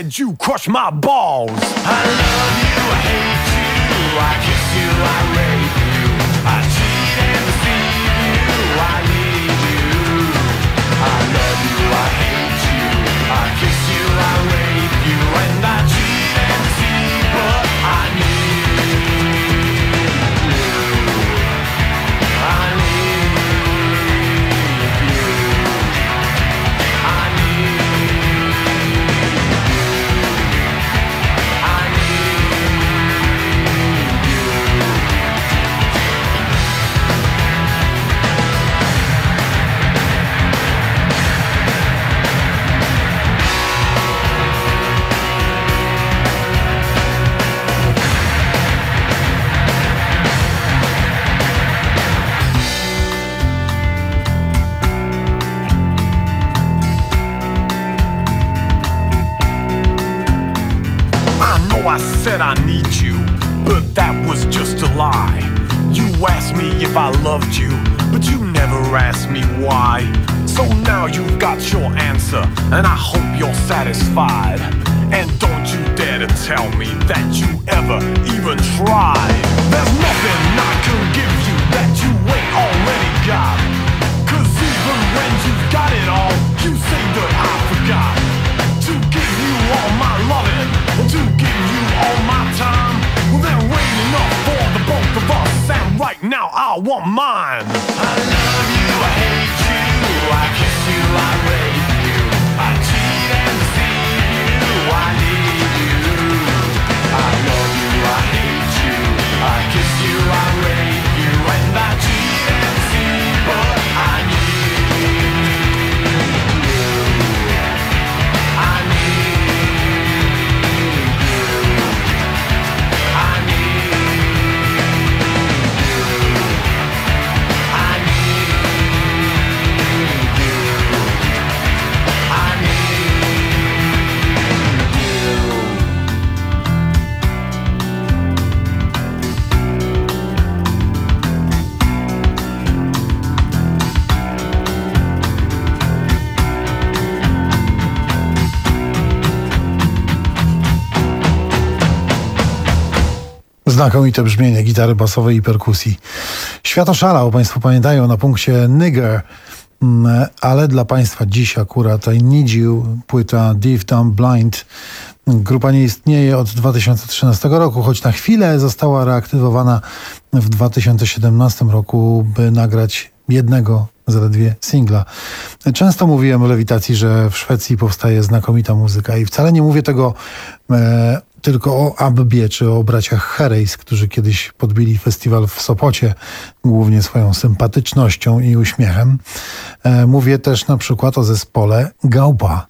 did you crush my balls? I love you, I hate you, I kiss you, I rape you, I cheat and deceive you, I need you. I love you, I hate you, I kiss you, I rape you, and I cheat and deceive, but I need you. I need you. I need I said I need you, but that was just a lie. You asked me if I loved you, but you never asked me why. So now you've got your answer, and I hope you're satisfied. And don't you dare to tell me that you ever even tried. There's nothing I can give you that you ain't already got. 'Cause even when you've got it all, you say that I forgot to give you all my loving, to give you all my time. Well, there ain't enough for the both of us, and right now I want mine. I love you, I hate you, I kiss you, I rape you, I cheat and deceive you, I need you. I love you, I hate you, I kiss you, I rape you, and I cheat and deceive, but I need you. I need Znakomite brzmienie gitary basowej i perkusji. Świat oszalał, Państwo pamiętają, na punkcie Nigger, ale dla Państwa dziś akurat I Need You, płyta Deaf Dumb Blind. Grupa nie istnieje od 2013 roku, choć na chwilę została reaktywowana w 2017 roku, by nagrać jednego zaledwie singla. Często mówiłem o Lewitacji, że w Szwecji powstaje znakomita muzyka i wcale nie mówię tego tylko o Abbie czy o braciach Herreys, którzy kiedyś podbili festiwal w Sopocie, głównie swoją sympatycznością i uśmiechem. Mówię też na przykład o zespole Gaupa.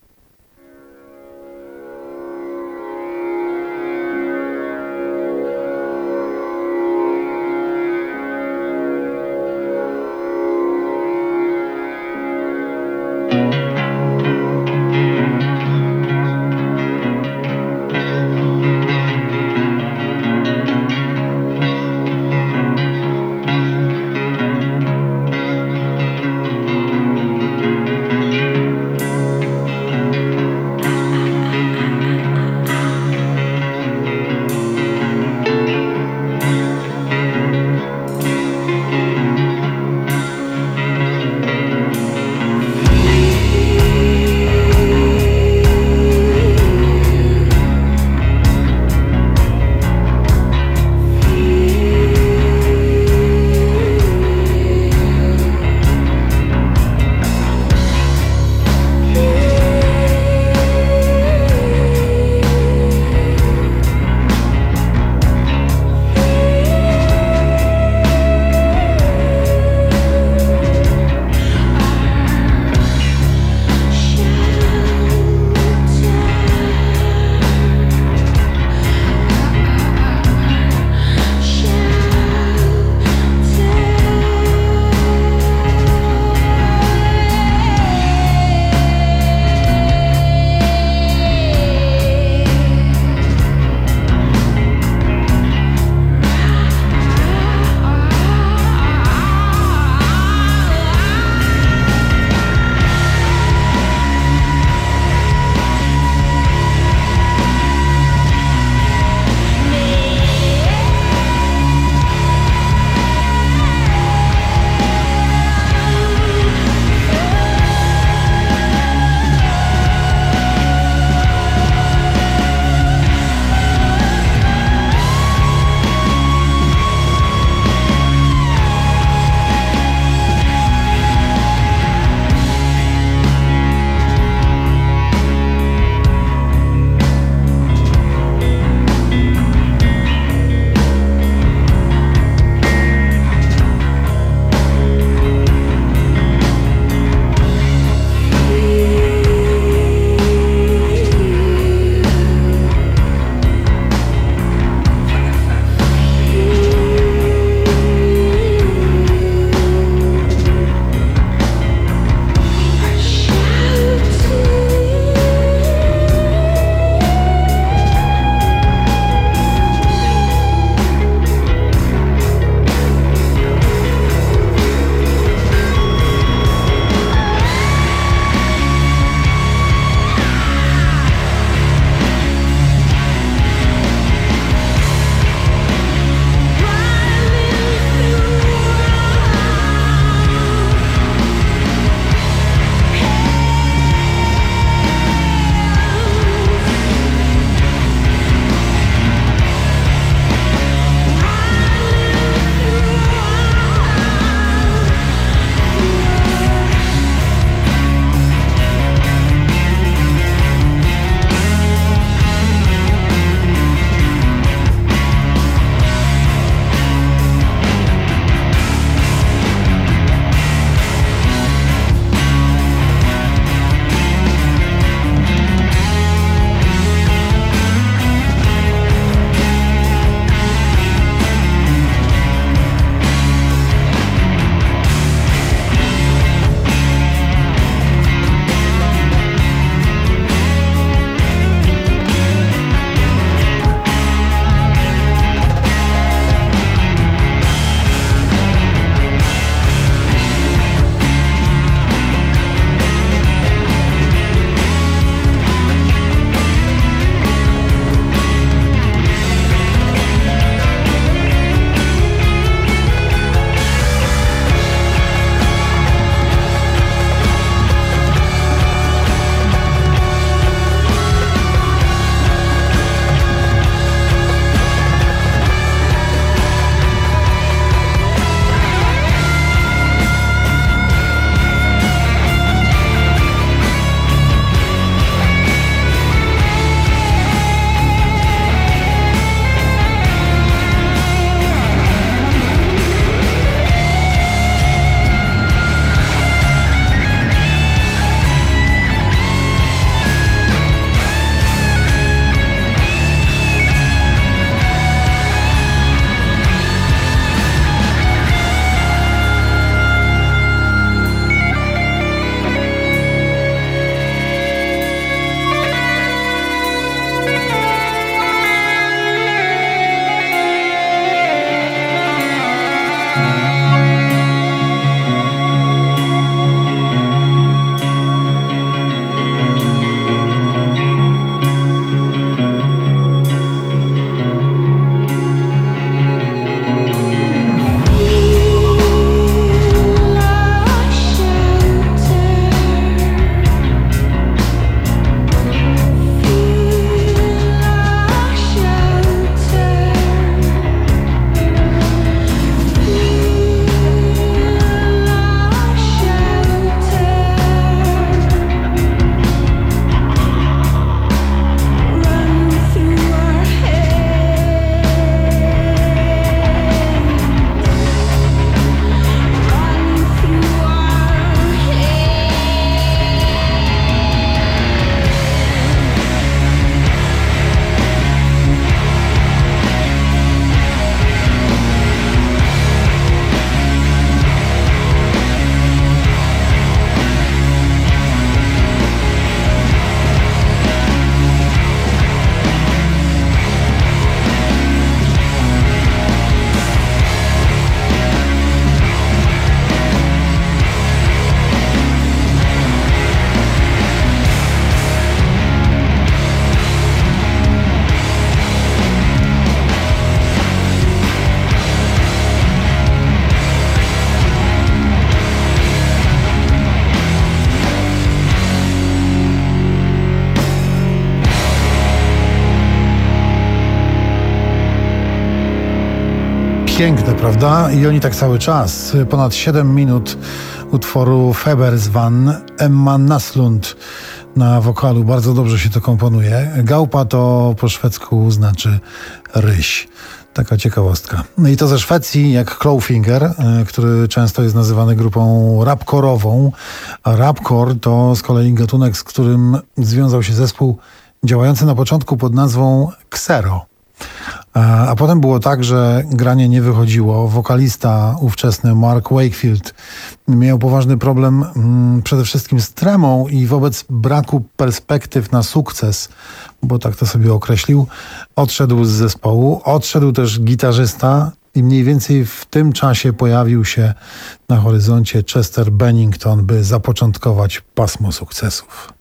Piękne, prawda? I oni tak cały czas. Ponad 7 minut utworu Febers van Emma Naslund na wokalu. Bardzo dobrze się to komponuje. Gałpa to po szwedzku znaczy ryś. Taka ciekawostka. No i to ze Szwecji, jak Clawfinger, który często jest nazywany grupą rapkorową. A rapcore to z kolei gatunek, z którym związał się zespół działający na początku pod nazwą Xero. A potem było tak, że granie nie wychodziło. Wokalista ówczesny Mark Wakefield miał poważny problem przede wszystkim z tremą i wobec braku perspektyw na sukces, bo tak to sobie określił, odszedł z zespołu. Odszedł też gitarzysta i mniej więcej w tym czasie pojawił się na horyzoncie Chester Bennington, by zapoczątkować pasmo sukcesów.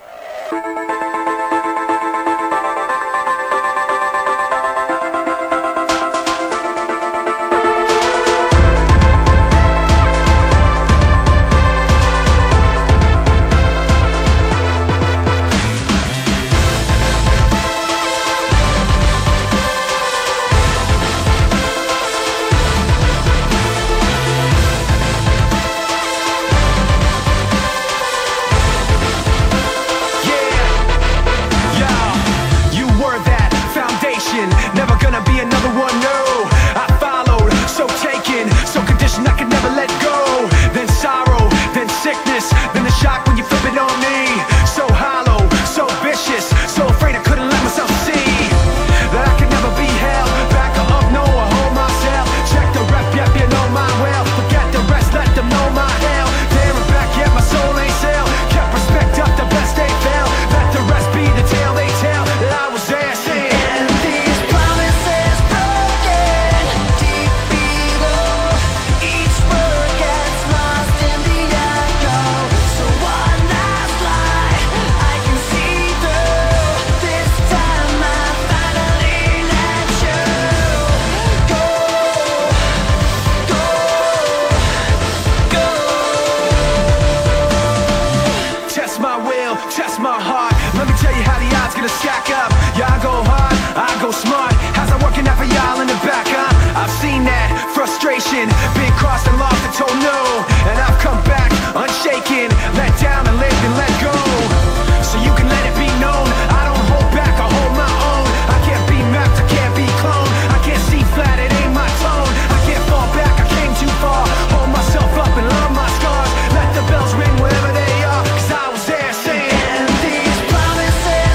Been crossed and lost and told no, and I've come back unshaken, let down and lived and let go. So you can let it be known, I don't hold back, I hold my own. I can't be mapped, I can't be cloned, I can't see flat, it ain't my tone. I can't fall back, I came too far. Hold myself up and love my scars. Let the bells ring wherever they are, 'cause I was there saying, and these promises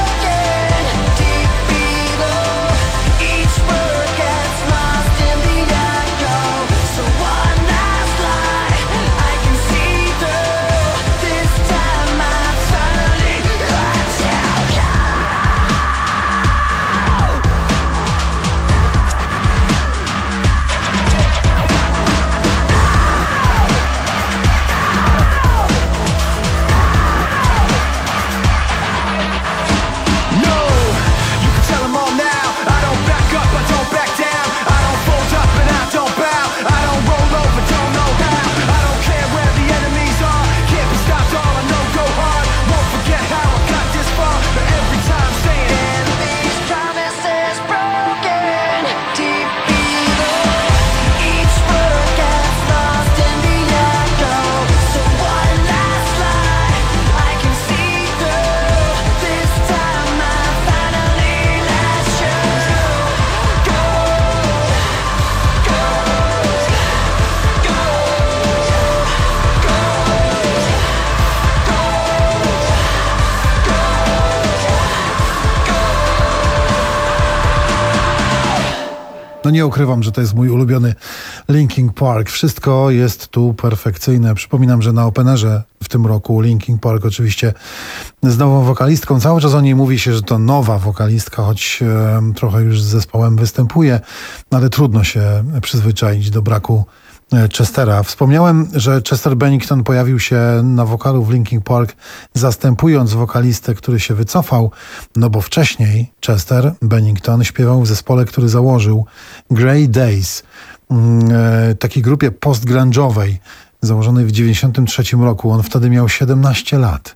broken deep below. Each word gets lost in the echo. So one last lie I can see through. This time I finally let you go. No, you can tell them all now. I don't back up, I don't back down. I don't fold up and I don't bow. I don't roll over, don't know how. I don't care where the enemies are. Can't be stopped, all I know go hard. Won't forget how I got this far. But every time saying, and these promises broken deep below. Each word gets lost in the echo. So one last lie I can see through. This time I finally let you go. Go, go, go, go. No nie ukrywam, że to jest mój ulubiony Linkin Park. Wszystko jest tu perfekcyjne. Przypominam, że na openerze w tym roku Linkin Park oczywiście z nową wokalistką. Cały czas o niej mówi się, że to nowa wokalistka, choć trochę już z zespołem występuje, ale trudno się przyzwyczaić do braku Chestera. Wspomniałem, że Chester Bennington pojawił się na wokalu w Linkin Park, zastępując wokalistę, który się wycofał, no bo wcześniej Chester Bennington śpiewał w zespole, który założył Grey Days, takiej grupie post-grunge'owej, założonej w 1993 roku. On wtedy miał 17 lat.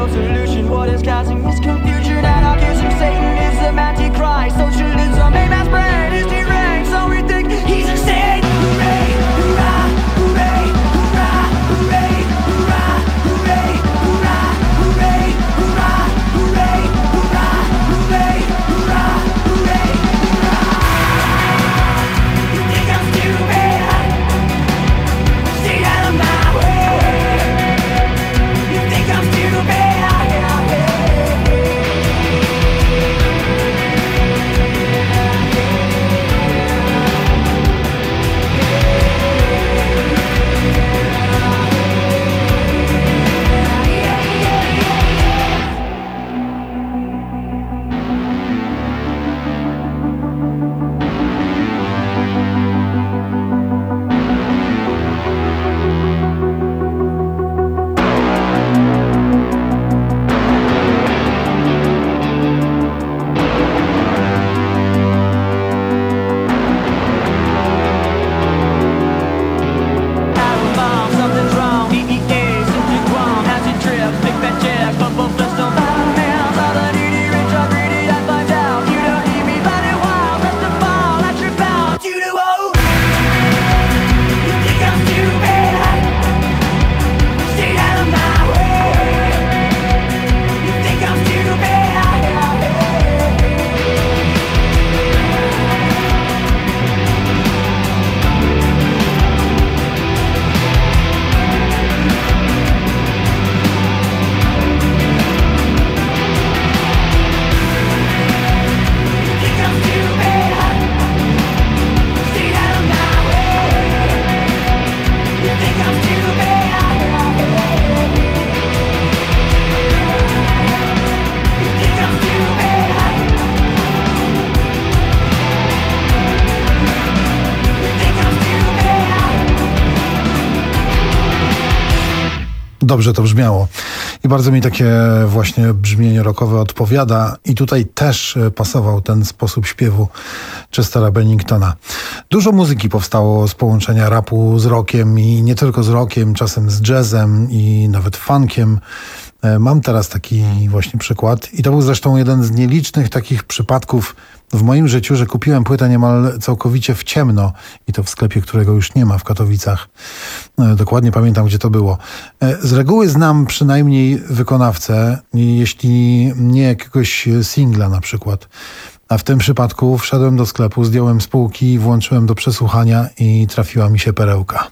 no solution. What is causing this confusion? And accusing Satan is the antichrist. Socialism, a man's brain is deranged, so we think he's insane. Hooray, hurrah, hooray, hurrah, hooray, hurrah, hooray, hurrah, hooray, hurrah, hooray, hurrah, hooray, hurrah, hooray, hurrah. You think I'm stupid? Stay out of my way. You think I'm stupid? Dobrze to brzmiało. I bardzo mi takie właśnie brzmienie rockowe odpowiada. I tutaj też pasował ten sposób śpiewu Chestera Benningtona. Dużo muzyki powstało z połączenia rapu z rockiem i nie tylko z rockiem, czasem z jazzem i nawet funkiem. Mam teraz taki właśnie przykład i to był zresztą jeden z nielicznych takich przypadków w moim życiu, że kupiłem płytę niemal całkowicie w ciemno i to w sklepie, którego już nie ma w Katowicach. Dokładnie pamiętam, gdzie to było. Z reguły znam przynajmniej wykonawcę, jeśli nie jakiegoś singla na przykład. A w tym przypadku wszedłem do sklepu, zdjąłem z półki, włączyłem do przesłuchania i trafiła mi się perełka.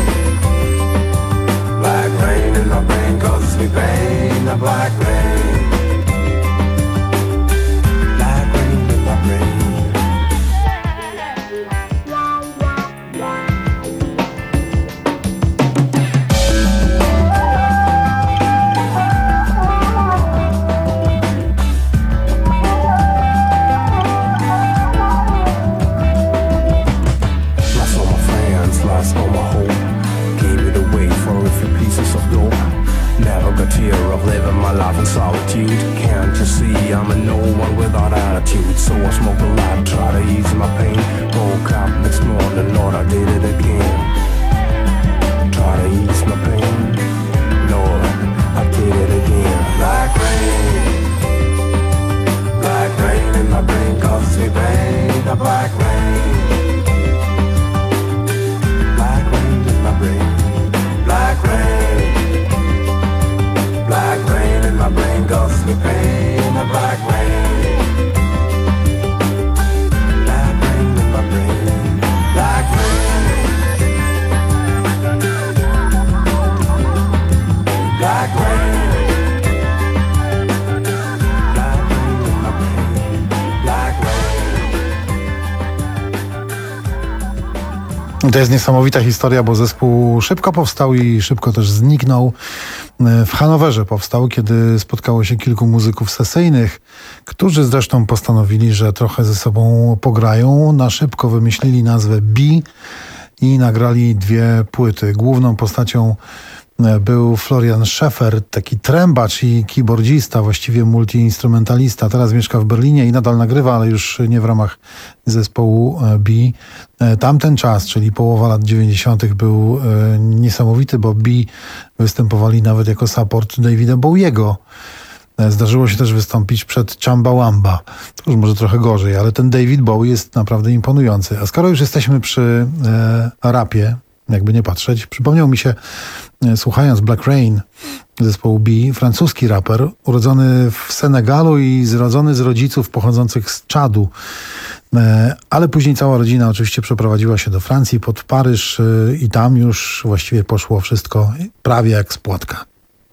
Black rain, of living my life in solitude. Can't you see I'm a no one without attitude? So I smoke a lot, try to ease my pain. Woke up next morning, Lord, I did it again. Try to ease my pain, Lord, I did it again. Black rain in my brain causes me pain. The black rain in my brain. Black rain in my brain causes me pain. The black rain in my brain. Black rain in my brain. Black rain. To jest niesamowita historia, bo zespół szybko powstał i szybko też zniknął. W Hanowerze powstał, kiedy spotkało się kilku muzyków sesyjnych, którzy zresztą postanowili, że trochę ze sobą pograją. Na szybko wymyślili nazwę B i nagrali 2 płyty. Główną postacią był Florian Schäfer, taki trębacz i keyboardzista, właściwie multiinstrumentalista. Teraz mieszka w Berlinie i nadal nagrywa, ale już nie w ramach zespołu B. Tamten czas, czyli połowa lat 90. był niesamowity, bo B występowali nawet jako support Davida Bowiego. Zdarzyło się też wystąpić przed Chumbawamba. To już może trochę gorzej, ale ten David Bowie jest naprawdę imponujący. A skoro już jesteśmy przy rapie, jakby nie patrzeć, przypomniał mi się, słuchając Black Rain zespołu B, francuski raper, urodzony w Senegalu i zrodzony z rodziców pochodzących z Czadu. Ale później cała rodzina oczywiście przeprowadziła się do Francji, pod Paryż i tam już właściwie poszło wszystko prawie jak z płotka.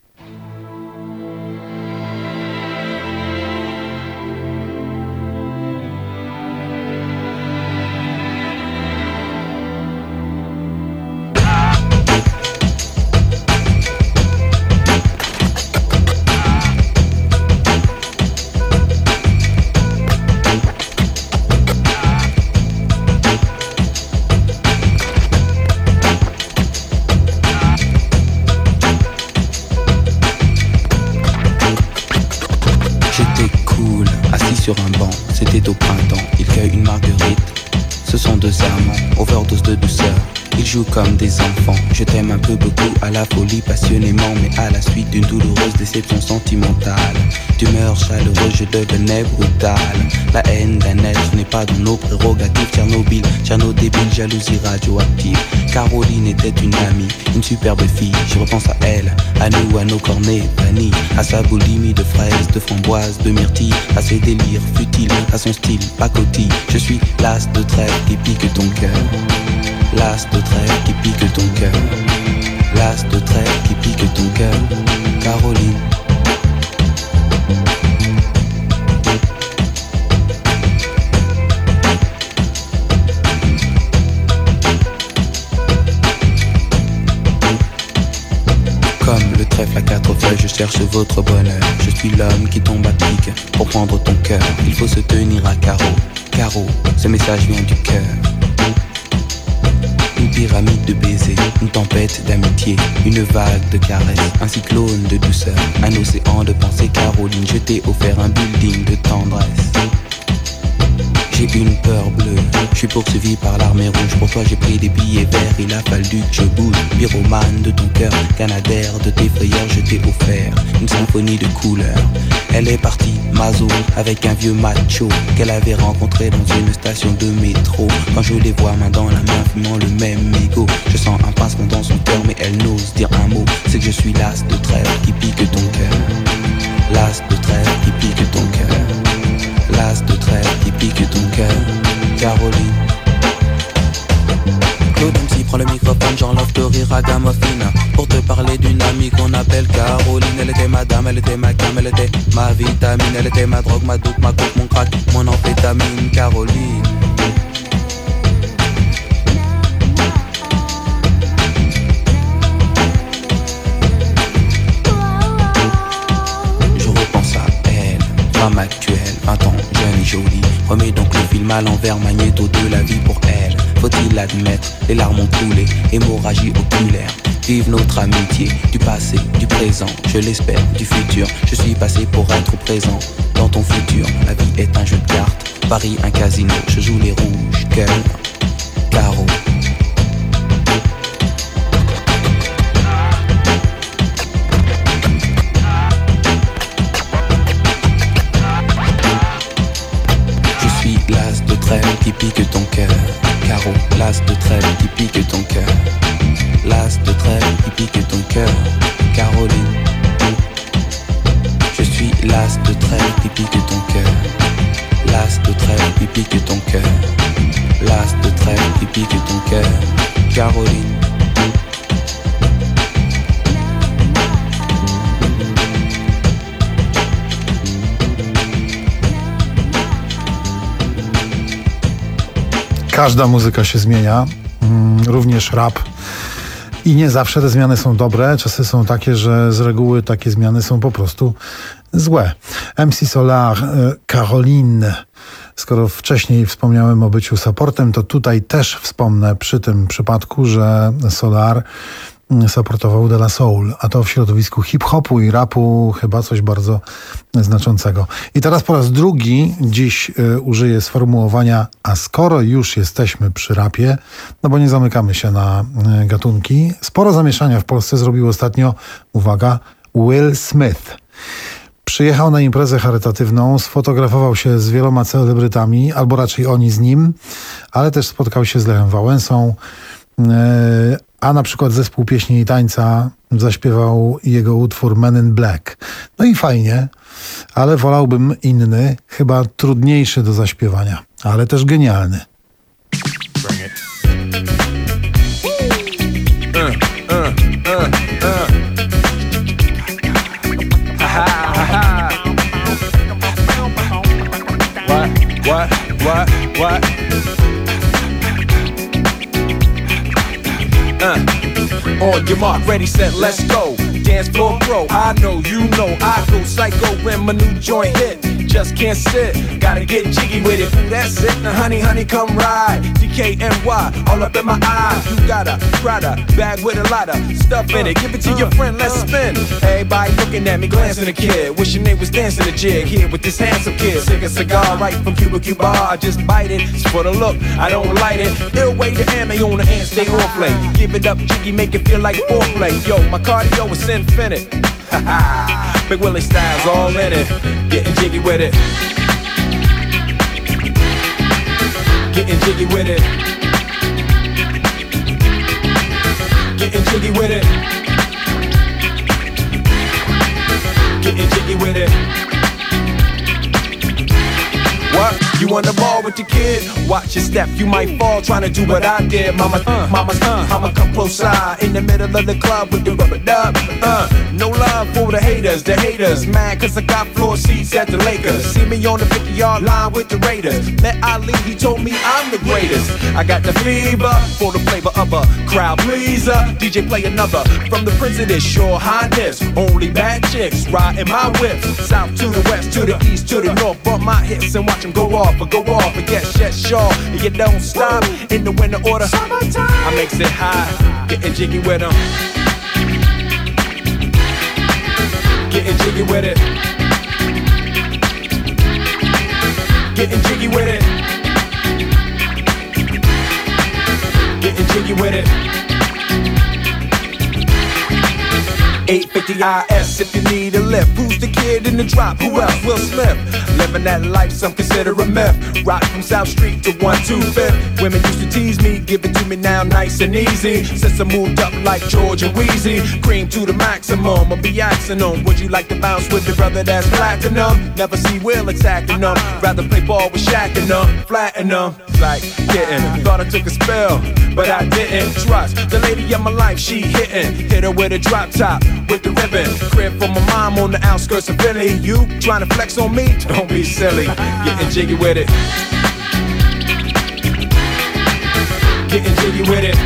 Sur un banc, c'était au printemps, il cueille une marguerite. Ce sont 2 amants, overdose de douceur. Ils jouent comme des enfants. Je t'aime un peu beaucoup, à la folie passionnément, mais à la suite d'une douloureuse déception sentimentale. D'humeur chaleureuse, je devenais brutale. La haine d'un être n'est pas dans nos prérogatives. Tchernobyl, Tcherno débile, jalousie radioactive. Caroline était une amie, une superbe fille. Je repense à elle, à nous, à nos cornets bannis, à sa boulimie de fraises, de framboises, de myrtilles, à ses délires futiles, à son style pacotille. Je suis l'as de trêve qui pique ton cœur. L'as de trêve qui pique ton cœur. L'as de trêve qui pique ton cœur. Caroline. Comme le trèfle à 4 feuilles, je cherche votre bonheur. Je suis l'homme qui tombe à pic pour prendre ton cœur. Il faut se tenir à carreau. Carreau, ce message vient du cœur. Une pyramide de baisers, une tempête d'amitié, une vague de caresses, un cyclone de douceur, un océan de pensée. Caroline, je t'ai offert un building de tendresse. J'ai une peur bleue, je suis poursuivi par l'armée rouge. Pour toi j'ai pris des billets verts, il a fallu que je bouge. Pyromane de ton cœur, canadaire de tes frayeurs, je t'ai offert une symphonie de couleurs. Elle est partie, Mazo, avec un vieux macho qu'elle avait rencontré dans une station de métro. Quand je les vois main dans la main, fumant le même mégot, je sens un pincement dans son cœur, mais elle n'ose dire un mot. C'est que je suis l'as de trêve qui pique ton cœur. L'as de trêve qui pique ton cœur. L'as de trêve qui pique ton cœur. Caroline. Claude MC prend le microphone, j'enlève de rire à Gamophine pour te parler d'une amie qu'on appelle Caroline. Elle était ma dame, elle était ma cam, elle était ma vitamine. Elle était ma drogue, ma doute, ma coke, mon crack, mon amphétamine. Caroline. Je repense à elle, femme actuelle, 20 ans, jeune et jolie. Remets donc le film à l'envers, magnéto de la vie pour elle. Faut-il l'admettre, les larmes ont coulé, hémorragie oculaire. Vive notre amitié, du passé, du présent, je l'espère, du futur. Je suis passé pour être présent dans ton futur. La vie est un jeu de cartes, Paris un casino. Je joue les rouges, cœur, carreau. Je suis l'as de trêve qui pique ton cœur. Carreau, l'as de trêve qui pique ton cœur. L'as de trêve qui pique ton cœur, Caroline. Je suis l'as de trêve qui pique ton cœur. L'as de trêve qui pique ton cœur. L'as de trêve qui pique ton cœur, Caroline. Każda muzyka się zmienia, również rap. I nie zawsze te zmiany są dobre. Czasy są takie, że z reguły takie zmiany są po prostu złe. MC Solar, Caroline. Skoro wcześniej wspomniałem o byciu supportem, to tutaj też wspomnę przy tym przypadku, że Solar supportował De La Soul, a to w środowisku hip-hopu i rapu chyba coś bardzo znaczącego. I teraz po raz drugi dziś użyję sformułowania, a skoro już jesteśmy przy rapie, no bo nie zamykamy się na gatunki. Sporo zamieszania w Polsce zrobił ostatnio, uwaga, Will Smith. Przyjechał na imprezę charytatywną, sfotografował się z wieloma celebrytami, albo raczej oni z nim, ale też spotkał się z Lechem Wałęsą, a na przykład zespół pieśni i tańca zaśpiewał jego utwór Men in Black. No i fajnie, ale wolałbym inny, chyba trudniejszy do zaśpiewania, ale też genialny. What? On your mark, ready, set, let's go. Dance floor pro, I know, you know, I go psycho when my new joint hit. Just can't sit, gotta get jiggy with it. Ooh, that's it, now honey, come ride. DKNY, all up in my eye. You got a Prada bag with a lot of stuff in it. Give it to your friend, let's spin. Everybody looking at me, glancing a kid. Wishing they was dancing a jig here with this handsome kid. Sick a cigar right from Cuba Cuba. I just bite it, it's for the look, I don't light it. Ill way to ammo on the hand, stay on play. Give it up, jiggy, make it feel like foreplay. Yo, my cardio is infinite. Big Willie style's all in it. Getting jiggy with it. Getting jiggy with it. Getting jiggy with it. Getting jiggy with it. What? You on the ball with your kid? Watch your step, you might fall trying to do what I did. Mama, I'ma come close side in the middle of the club with the rubber dub. No love for the haters. Mad cause I got floor seats at the Lakers. See me on the 50-yard line with the Raiders. Met Ali, he told me I'm the greatest. I got the fever for the flavor of a crowd pleaser. DJ play another from the Prince of this Sure Highness. Only bad chicks riding my whip. South to the west, to the east, to the north. Bump my hips and watch them go off. And get sure you don't stop in the winter order. Summertime. I makes it high, getting jiggy with them. Getting jiggy with it. Getting jiggy with it. Getting jiggy with it. 850 IS if you need a lift. Who's the kid in the drop? Who else? Will Smith. Living that life some consider a myth. Rock from South Street to 125th. Women used to tease me, give it to me now nice and easy. Since I moved up like George and Wheezy, cream to the maximum. I'll be asking them, would you like to bounce with your brother that's platinum? Never see Will attacking them. Rather play ball with Shaq and them, flatten them. Like getting, thought I took a spell, but I didn't. Trust the lady of my life, she hitting. Hit her with a drop top, with the ribbon. Crib for my mom on the outskirts of Philly. You trying to flex on me? Don't be silly. Getting jiggy with it. Getting jiggy with it.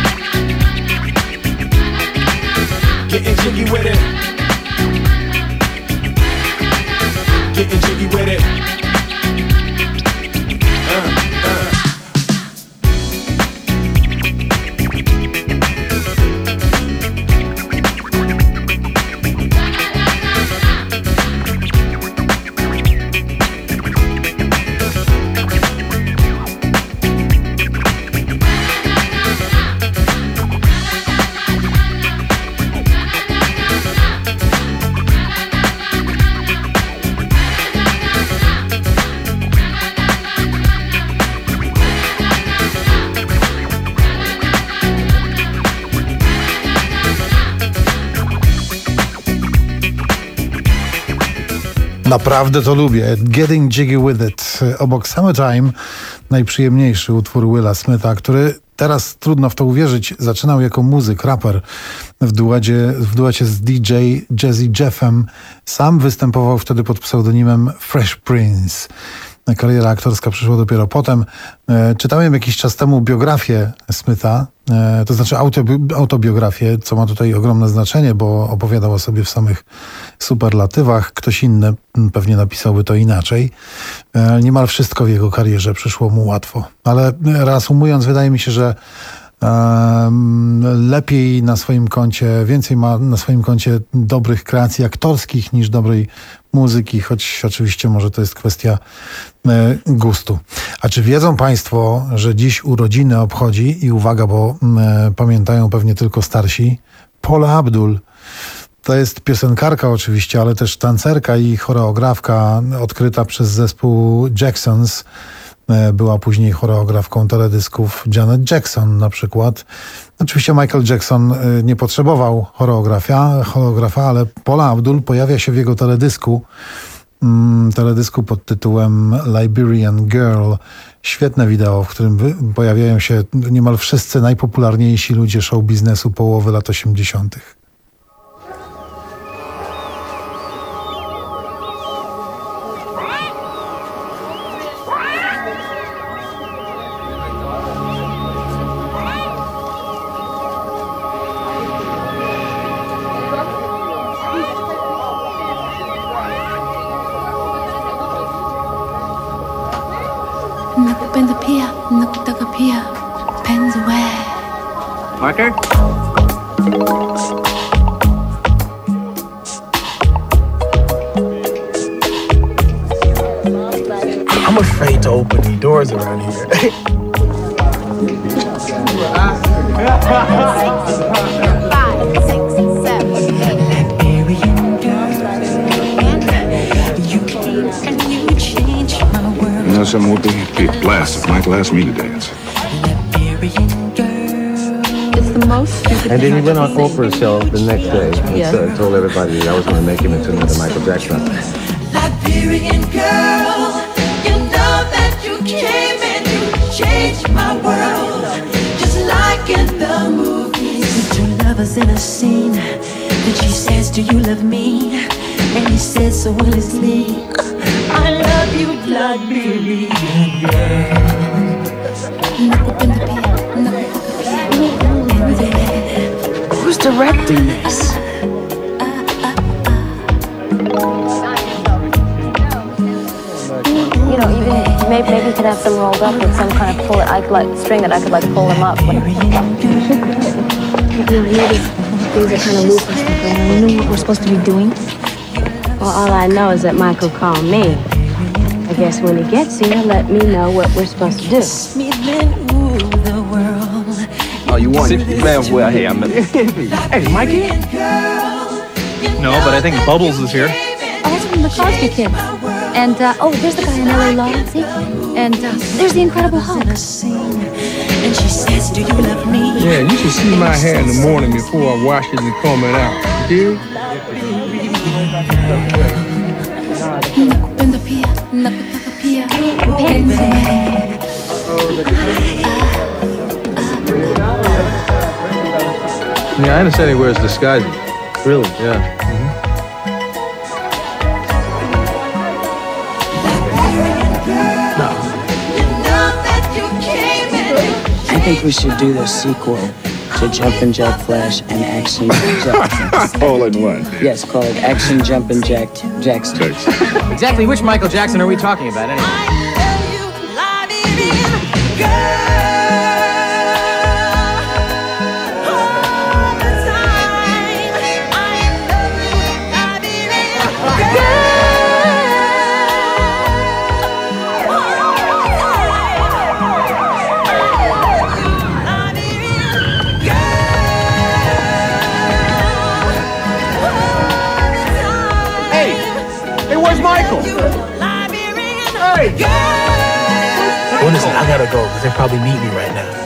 Getting jiggy with it. Getting jiggy with it. Naprawdę to lubię. Getting Jiggy With It. Obok Summertime najprzyjemniejszy utwór Willa Smitha, który teraz trudno w to uwierzyć, zaczynał jako muzyk, raper w duecie z DJ Jazzy Jeffem. Sam występował wtedy pod pseudonimem Fresh Prince. Kariera aktorska przyszła dopiero potem. Czytałem jakiś czas temu biografię Smitha, to znaczy autobiografię, co ma tutaj ogromne znaczenie, bo opowiadał o sobie w samych superlatywach. Ktoś inny pewnie napisałby to inaczej. Niemal wszystko w jego karierze przyszło mu łatwo. Ale reasumując, wydaje mi się, że lepiej na swoim koncie, więcej ma na swoim koncie dobrych kreacji aktorskich niż dobrej muzyki, choć oczywiście może to jest kwestia gustu. A czy wiedzą Państwo, że dziś urodziny obchodzi, i uwaga, bo pamiętają pewnie tylko starsi, Paula Abdul. To jest piosenkarka oczywiście, ale też tancerka i choreografka odkryta przez zespół Jacksons. Była później choreografką teledysków Janet Jackson na przykład. Oczywiście Michael Jackson nie potrzebował choreografa, ale Paula Abdul pojawia się w jego teledysku pod tytułem Liberian Girl. Świetne wideo, w którym pojawiają się niemal wszyscy najpopularniejsi ludzie show biznesu połowy lat 80. Nakupenda pia, nakutaka pia, penzi we. Marker? I'm afraid to open the doors around here. You know something would be a blast if Michael asked me to dance. It's the most stupid And then he went on Oprah's show the next day and told everybody that I was going to make him into another Michael Jackson. Liberian girl, you know that you came and you changed my world, just like in the movies. Two lovers in a scene, and she says, do you love me? And he says so honestly, I love you, Liberian girl. Who's directing this? You know, even maybe you could have them rolled up with some kind of string that I could pull them up. You hear these things are kind of loose and stuff, right? You know what we're supposed to be doing? Well, all I know is that Michael called me. I guess when he gets here, let me know what we're supposed to do. Oh, you want it? Man, well, hey, I'm... Hey, Mikey? No, but I think Bubbles is here. Oh, that's from the Cosby Kids. And, there's the guy in L.A. Law, see? And, there's the Incredible Hulk. And she says, do you love me? Yeah, you should see my hair in the morning before I wash it and comb it out. You dig? Nakupenda pia, nakutaka pia, penzi we. Yeah, I understand he wears disguises. Really? Yeah. I think we should do the sequel to Jumpin' Jack Flash and Action Jackson. All in one. Yes, call it Action Jumpin' Jack Jackson. Exactly which Michael Jackson are we talking about anyway? Where's Michael? Hey! Well, listen, I gotta go, because they probably need me right now.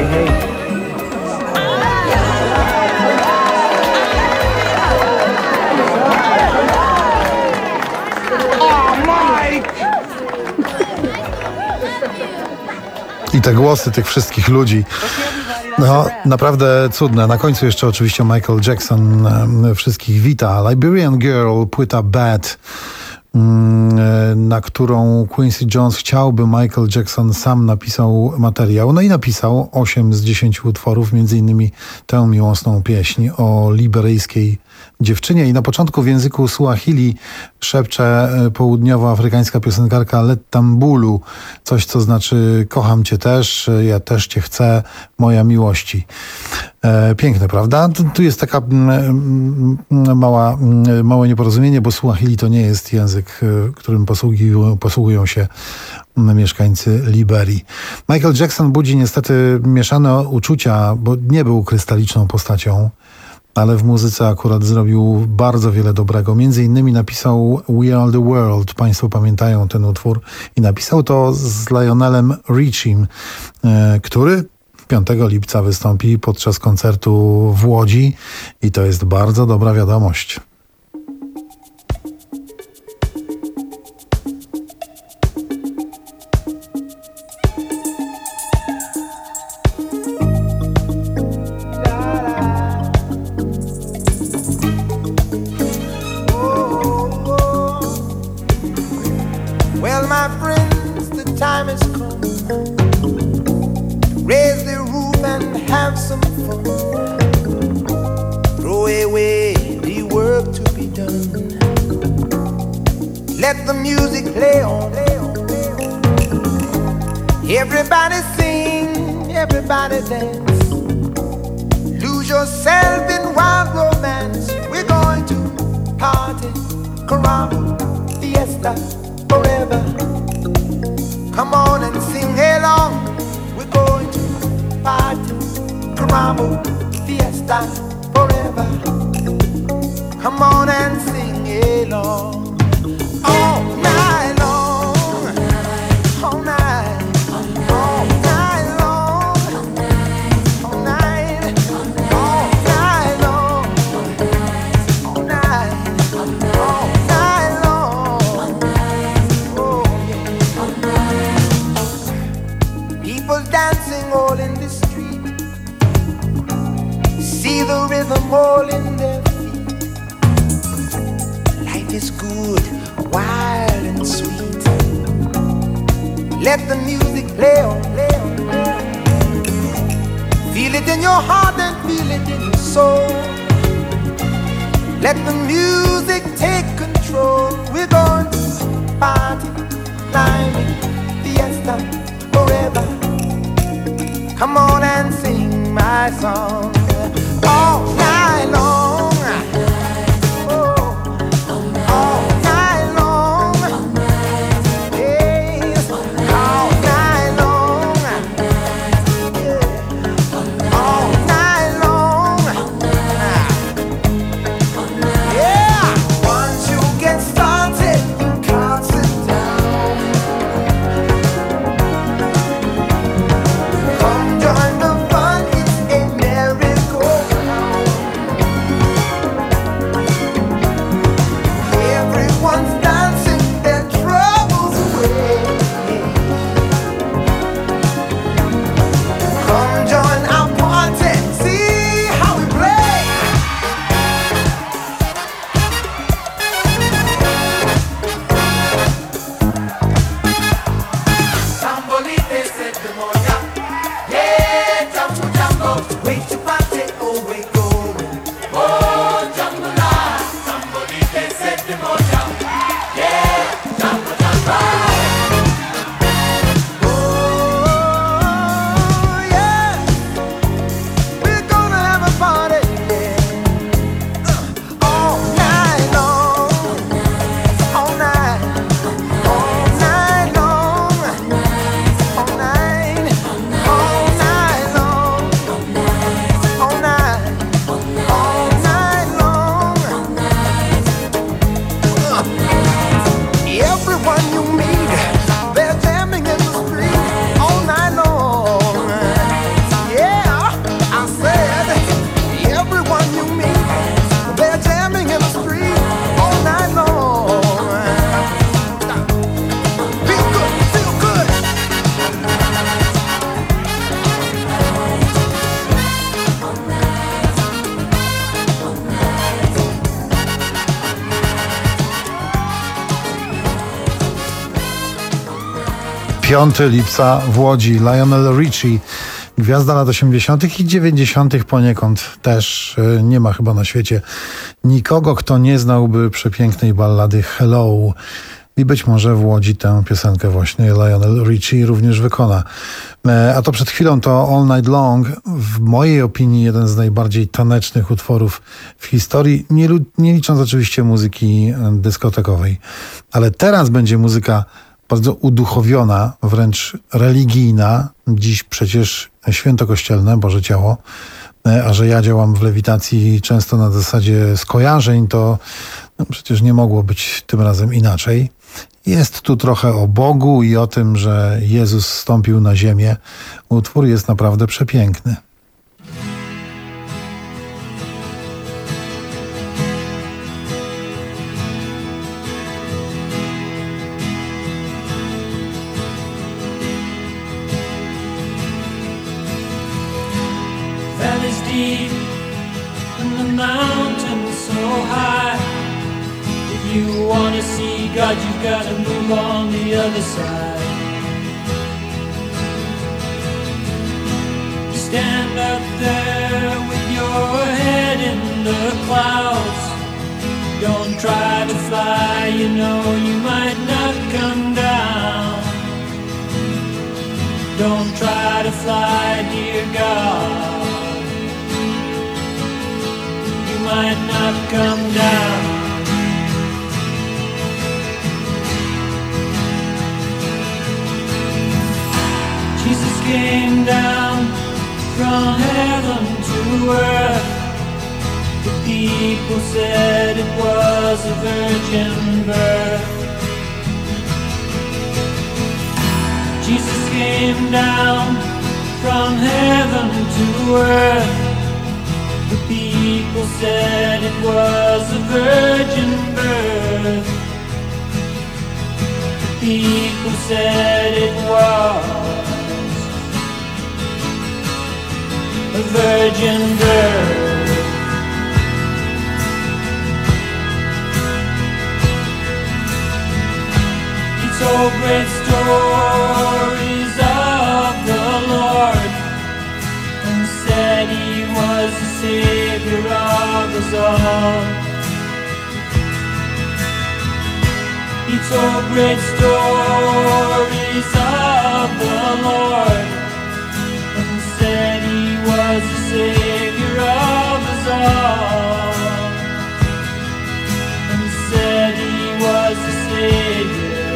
Hey. I te głosy tych wszystkich ludzi, no naprawdę cudne. Na końcu jeszcze oczywiście Michael Jackson wszystkich wita. Liberian Girl, płyta Bad, na którą Quincy Jones chciałby Michael Jackson sam napisał materiał. No i napisał 8 z 10 utworów, między innymi tę miłosną pieśń o liberyjskiej dziewczynie. I na początku w języku Suahili szepcze południowoafrykańska piosenkarka Let Tambulu, coś co znaczy kocham cię też, ja też cię chcę, moja miłości. Piękne, prawda? Tu jest taka małe nieporozumienie, bo Suahili to nie jest język, którym posługują się mieszkańcy Liberii. Michael Jackson budzi niestety mieszane uczucia, bo nie był krystaliczną postacią, ale w muzyce akurat zrobił bardzo wiele dobrego. Między innymi napisał We Are The World. Państwo pamiętają ten utwór. I napisał to z Lionelem Richiem, który 5 lipca wystąpi podczas koncertu w Łodzi. I to jest bardzo dobra wiadomość. Well, my friends, the time has come. Raise the roof and have some fun. Throw away the work to be done. Let the music play on. Everybody sing, everybody dance. Lose yourself in wild romance. We're going to party, caramba, fiesta. Forever. Come on and sing along. We're going to party, caramba, fiesta, forever. Come on and sing along. All night long. All night. All night long. All night. All night long. All night. All night long. People dancing all in the street. See the rhythm all in their feet. Life is good, wild and sweet. Let the music play on, play on, play on. Feel it in your heart and feel it in your soul. Let the music take control. We're going to party, climbing, fiesta, forever. Come on and sing my song all night long. Oh, all night long. Yes, all night long. Yeah, all night long. Yeah, once you get started, you can't sit down. Come join the fun, it's a merry 5 lipca w Łodzi. Lionel Richie, gwiazda lat 80. i 90. poniekąd też. Nie ma chyba na świecie nikogo, kto nie znałby przepięknej ballady Hello. I być może w Łodzi tę piosenkę właśnie Lionel Richie również wykona. A to przed chwilą to All Night Long, w mojej opinii jeden z najbardziej tanecznych utworów w historii, nie licząc oczywiście muzyki dyskotekowej. Ale teraz będzie muzyka bardzo uduchowiona, wręcz religijna. Dziś przecież święto kościelne, Boże Ciało. A że ja działam w lewitacji często na zasadzie skojarzeń, to przecież nie mogło być tym razem inaczej. Jest tu trochę o Bogu i o tym, że Jezus zstąpił na ziemię. Utwór jest naprawdę przepiękny. Valleys deep and the mountains so high. If you want to see God, you've got to move on the other side. You stand up there with your head in the clouds. Don't try to fly, you know you might not come down. Don't try to fly, dear God. You might not come down. Jesus came down from heaven to earth. The people said it was a virgin birth. Jesus came down from heaven to earth. The people said it was a virgin birth. The people said it was a virgin birth. He told great stories of the Lord and said he was the Savior of us all. He told great stories of the Lord and said he was the Savior of us all. And said he was the Savior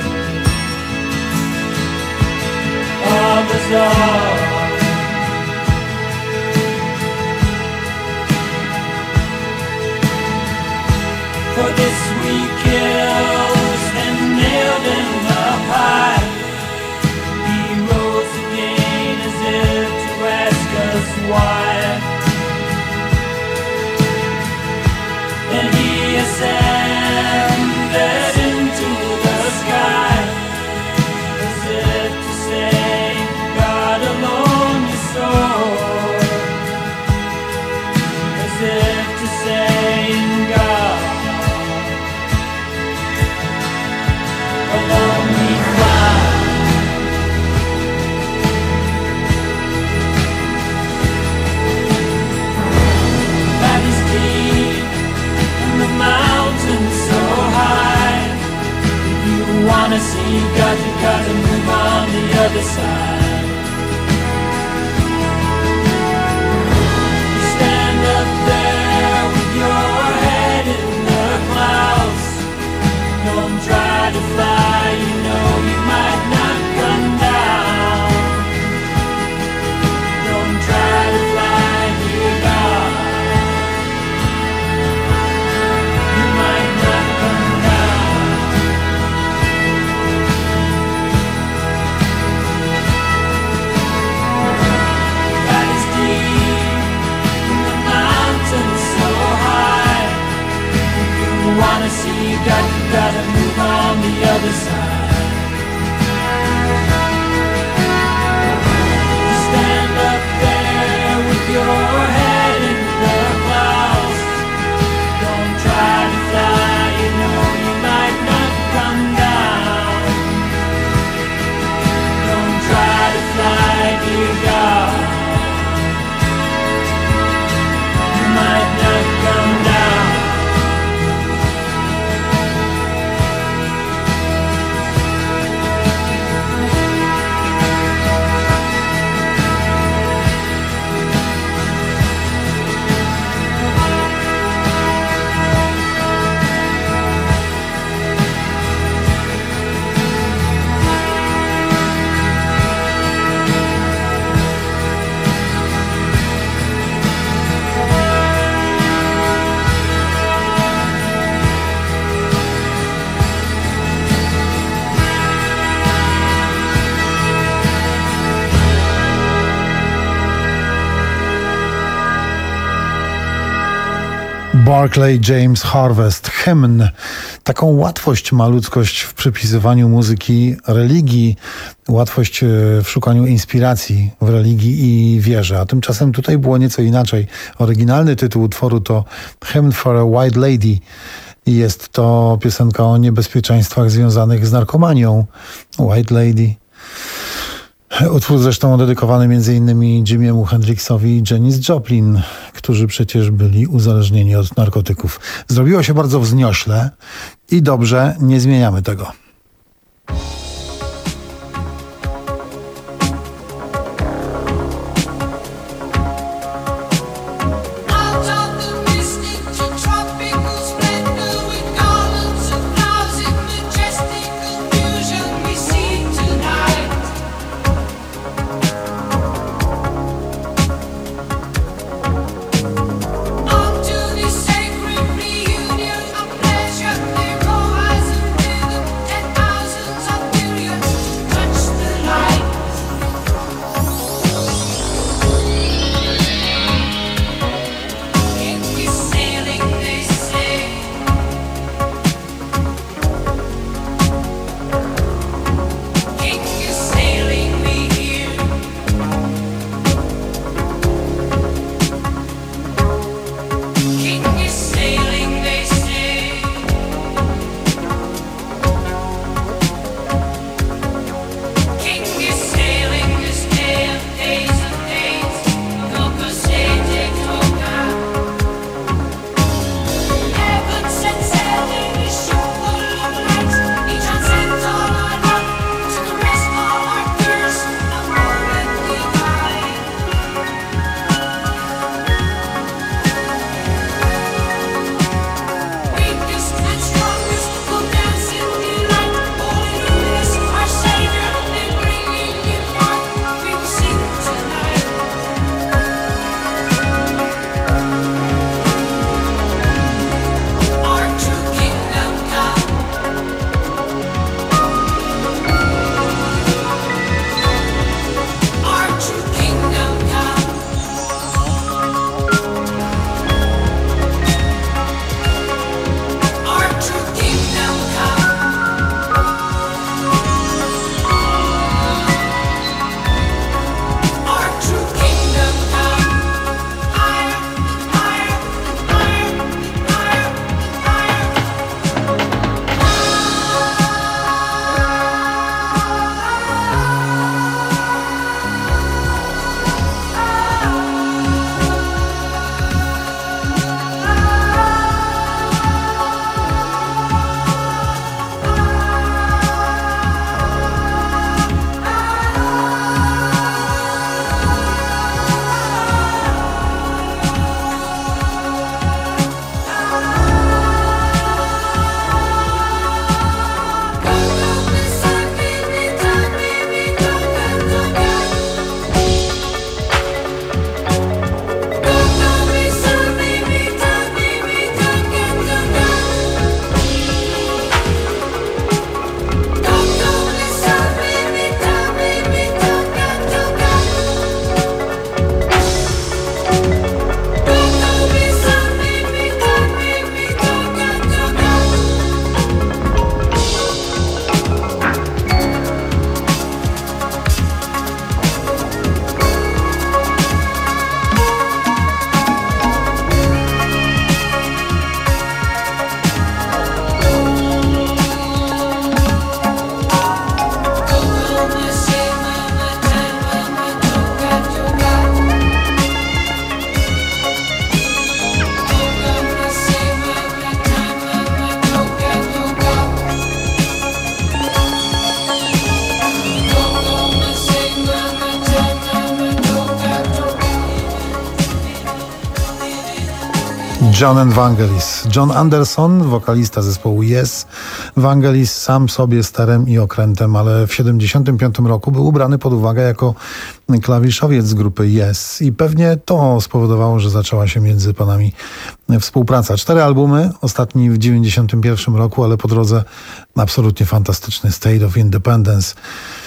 of us all. For this we killed and nailed him up high. He rose again as if to ask us why. Then he ascended into the sky, as if to say, God alone is sole. As if to say, God alone we fly. Valleys deep and the mountains so high. If you wanna see God, you gotta move on the other side. You stand up there with your head Barclay James Harvest, hymn. Taką łatwość ma ludzkość w przypisywaniu muzyki religii, łatwość w szukaniu inspiracji w religii i wierze. A tymczasem tutaj było nieco inaczej. Oryginalny tytuł utworu to Hymn for a White Lady. I jest to piosenka o niebezpieczeństwach związanych z narkomanią. White Lady. Utwór zresztą dedykowany m.in. Jimiemu Hendrixowi i Janis Joplin, którzy przecież byli uzależnieni od narkotyków. Zrobiło się bardzo wzniośle i dobrze, nie zmieniamy tego. John and Vangelis. John Anderson, wokalista zespołu Yes. Vangelis sam sobie sterem i okrętem, ale w 1975 roku był ubrany pod uwagę jako klawiszowiec z grupy Yes. I pewnie to spowodowało, że zaczęła się między panami współpraca. 4 albumy, ostatni w 1991 roku, ale po drodze absolutnie fantastyczny State of Independence.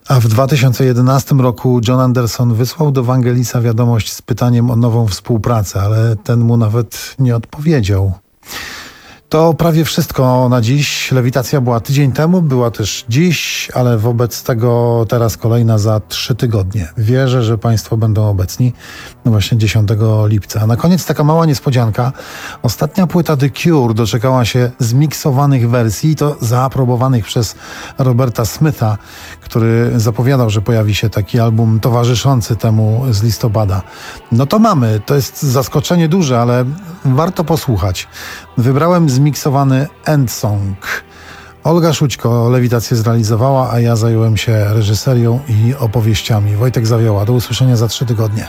A w 2011 roku John Anderson wysłał do Vangelisa wiadomość z pytaniem o nową współpracę, ale ten mu nawet nie odpowiedział. To prawie wszystko na dziś. Lewitacja była tydzień temu, była też dziś, ale wobec tego teraz kolejna za 3 tygodnie. Wierzę, że Państwo będą obecni właśnie 10 lipca. A na koniec taka mała niespodzianka. Ostatnia płyta The Cure doczekała się zmiksowanych wersji, to zaaprobowanych przez Roberta Smitha, który zapowiadał, że pojawi się taki album towarzyszący temu z listopada. No to mamy. To jest zaskoczenie duże, ale warto posłuchać. Wybrałem zmiksowany End Song. Olga Szućko lewitację zrealizowała, a ja zająłem się reżyserią i opowieściami. Wojtek Zawioła. Do usłyszenia za 3 tygodnie.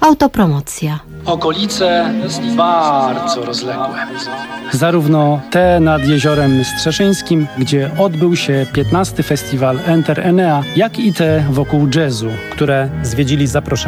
Autopromocja. Okolice jest bardzo rozległe. Zarówno te nad Jeziorem Strzeszyńskim, gdzie odbył się 15. festiwal Enter Enea, jak i te wokół jazzu, które zwiedzili zaproszeni